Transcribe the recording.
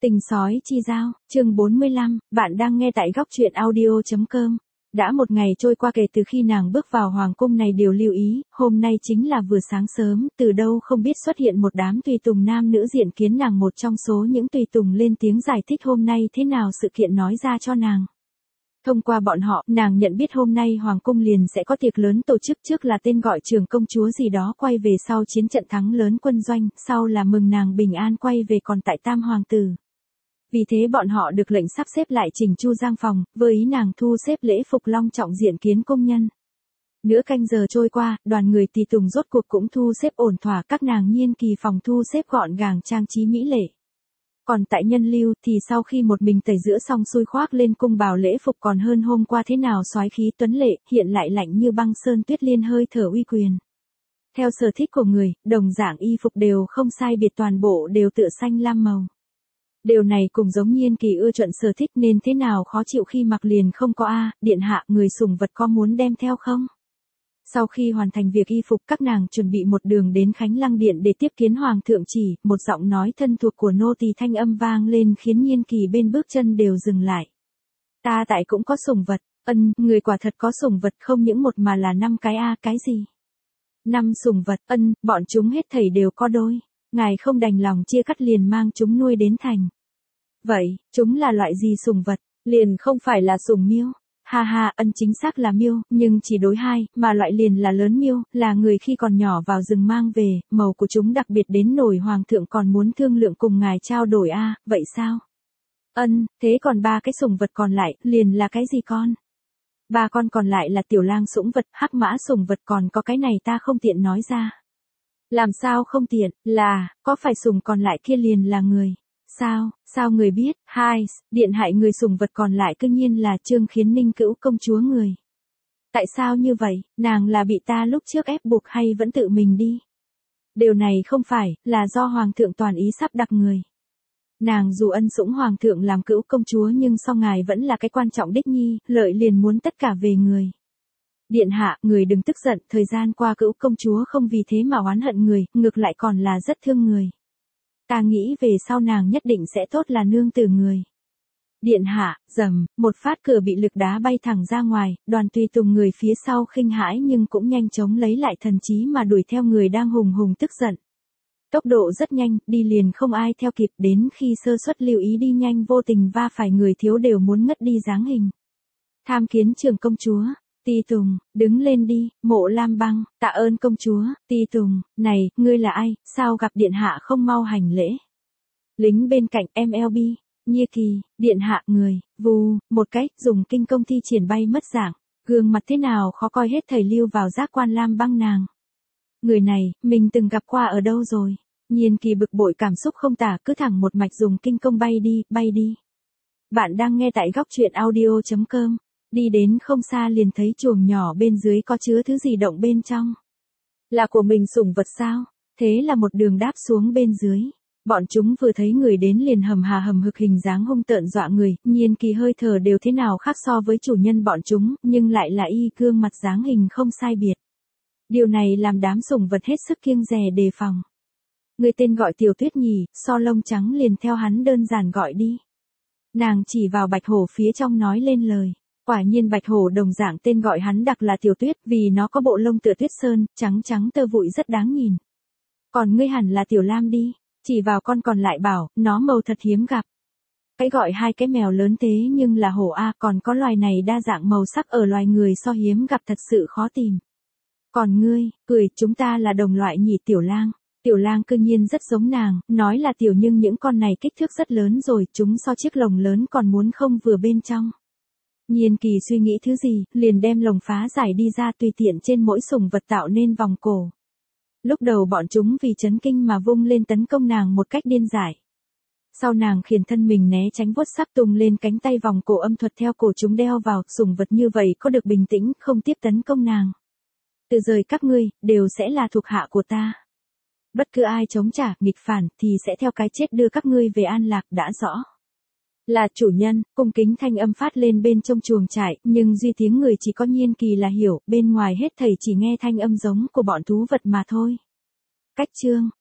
Tình sói chi giao, chương 45, bạn đang nghe tại góc truyện audio.com. Đã một ngày trôi qua kể từ khi nàng bước vào hoàng cung này, đều lưu ý, hôm nay chính là vừa sáng sớm, từ đâu không biết xuất hiện một đám tùy tùng nam nữ diện kiến nàng. Một trong số những tùy tùng lên tiếng giải thích hôm nay thế nào sự kiện, nói ra cho nàng. Thông qua bọn họ, nàng nhận biết hôm nay hoàng cung liền sẽ có tiệc lớn tổ chức, trước là tên gọi trưởng công chúa gì đó quay về sau chiến trận thắng lớn quân doanh, sau là mừng nàng bình an quay về, còn tại tam hoàng tử. Vì thế bọn họ được lệnh sắp xếp lại chỉnh chu giang phòng, với ý nàng thu xếp lễ phục long trọng diện kiến công nhân. Nửa canh giờ trôi qua, đoàn người tùy tùng rốt cuộc cũng thu xếp ổn thỏa, các nàng Nhiên Kỳ phòng thu xếp gọn gàng trang trí mỹ lệ. Còn tại Nhân Lưu thì sau khi một mình tẩy rửa xong xuôi khoác lên cung bào lễ phục còn hơn hôm qua thế nào soái khí tuấn lệ, hiện lại lạnh như băng sơn tuyết liên, hơi thở uy quyền. Theo sở thích của người, đồng dạng y phục đều không sai biệt, toàn bộ đều tựa xanh lam màu. Điều này cùng giống Nhiên Kỳ ưa chuộng sở thích nên thế nào khó chịu khi mặc liền không có điện hạ, người sủng vật có muốn đem theo không? Sau khi hoàn thành việc y phục, các nàng chuẩn bị một đường đến Khánh Lăng Điện để tiếp kiến hoàng thượng. Chỉ một giọng nói thân thuộc của nô tỳ thanh âm vang lên khiến Nhiên Kỳ bên bước chân đều dừng lại. Ta tại cũng có sủng vật. Người quả thật có sủng vật, không những một mà là 5 cái cái gì? 5 sủng vật. Bọn chúng hết thảy đều có đôi. Ngài không đành lòng chia cắt liền mang chúng nuôi đến thành. Vậy, chúng là loại gì sủng vật? Liền không phải là sủng miêu. Ha ha, chính xác là miêu, nhưng chỉ đối 2, mà loại liền là lớn miêu, là người khi còn nhỏ vào rừng mang về, màu của chúng đặc biệt đến nổi hoàng thượng còn muốn thương lượng cùng ngài trao đổi vậy sao? Thế còn 3 cái sủng vật còn lại, liền là cái gì con? 3 con còn lại là tiểu lang sủng vật, hắc mã sủng vật, còn có cái này ta không tiện nói ra. Làm sao không tiện, có phải sủng còn lại kia liền là người? Sao người biết? Điện hại người sủng vật còn lại cương nhiên là Trương Khiến Ninh cữu công chúa người. Tại sao như vậy, nàng là bị ta lúc trước ép buộc hay vẫn tự mình đi? Điều này không phải, là do hoàng thượng toàn ý sắp đặt người. Nàng dù ân sủng hoàng thượng làm cữu công chúa nhưng sau ngài vẫn là cái quan trọng đích nhi, lợi liền muốn tất cả về người. Điện hạ, người đừng tức giận, thời gian qua cữu công chúa không vì thế mà oán hận người, ngược lại còn là rất thương người. Ta nghĩ về sau nàng nhất định sẽ tốt là nương tử người. Điện hạ, rầm, một phát cửa bị lực đá bay thẳng ra ngoài, đoàn tùy tùng người phía sau khinh hãi nhưng cũng nhanh chóng lấy lại thần trí mà đuổi theo người đang hùng tức giận. Tốc độ rất nhanh, đi liền không ai theo kịp, đến khi sơ suất lưu ý đi nhanh vô tình va phải người thiếu đều muốn ngất đi dáng hình. Tham kiến trưởng công chúa. Ti Tùng, đứng lên đi. Mộ Lam Băng, tạ ơn công chúa. Ti Tùng, này, ngươi là ai, sao gặp điện hạ không mau hành lễ? Lính bên cạnh, MLB, Nhiên Kỳ, điện hạ người, vù, một cách, dùng kinh công thi triển bay mất dạng, gương mặt thế nào khó coi hết thầy lưu vào giác quan Lam Băng nàng. Người này, mình từng gặp qua ở đâu rồi? Nhiên Kỳ bực bội cảm xúc không tả, cứ thẳng một mạch dùng kinh công bay đi. Bạn đang nghe tại góc truyện audio.com. Đi đến không xa liền thấy chuồng nhỏ bên dưới có chứa thứ gì động bên trong. Là của mình sủng vật sao? Thế là một đường đáp xuống bên dưới. Bọn chúng vừa thấy người đến liền hầm hực, hình dáng hung tợn dọa người, Nhiên Kỳ hơi thở đều thế nào khác so với chủ nhân bọn chúng, nhưng lại là y gương mặt dáng hình không sai biệt. Điều này làm đám sủng vật hết sức kiêng dè đề phòng. Người tên gọi Tiểu Tuyết nhỉ, so lông trắng liền theo hắn đơn giản gọi đi. Nàng chỉ vào bạch hổ phía trong nói lên lời. Quả nhiên bạch hổ đồng dạng tên gọi hắn đặc là Tiểu Tuyết, vì nó có bộ lông tựa tuyết sơn, trắng tơ vụi rất đáng nhìn. Còn ngươi hẳn là Tiểu Lam đi, chỉ vào con còn lại bảo, nó màu thật hiếm gặp. Cái gọi 2 cái mèo lớn thế nhưng là hổ còn có loài này đa dạng màu sắc ở loài người so hiếm gặp thật sự khó tìm. Còn ngươi, cười, chúng ta là đồng loại nhỉ Tiểu Lang. Tiểu Lang cương nhiên rất giống nàng, nói là tiểu nhưng những con này kích thước rất lớn rồi, chúng so chiếc lồng lớn còn muốn không vừa bên trong. Nhiên Kỳ suy nghĩ thứ gì, liền đem lồng phá giải đi ra, tùy tiện trên mỗi sủng vật tạo nên vòng cổ. Lúc đầu bọn chúng vì chấn kinh mà vung lên tấn công nàng một cách điên dại. Sau nàng khiển thân mình né tránh, vuốt sắc tung lên cánh tay, vòng cổ âm thuật theo cổ chúng đeo vào, sủng vật như vậy có được bình tĩnh, không tiếp tấn công nàng. Từ rời các ngươi, đều sẽ là thuộc hạ của ta. Bất cứ ai chống trả, nghịch phản, thì sẽ theo cái chết đưa các ngươi về an lạc, đã rõ. Là chủ nhân, cung kính thanh âm phát lên bên trong chuồng trại, nhưng duy tiếng người chỉ có Nhiên Kỳ là hiểu, bên ngoài hết thảy chỉ nghe thanh âm giống của bọn thú vật mà thôi. Cách chương,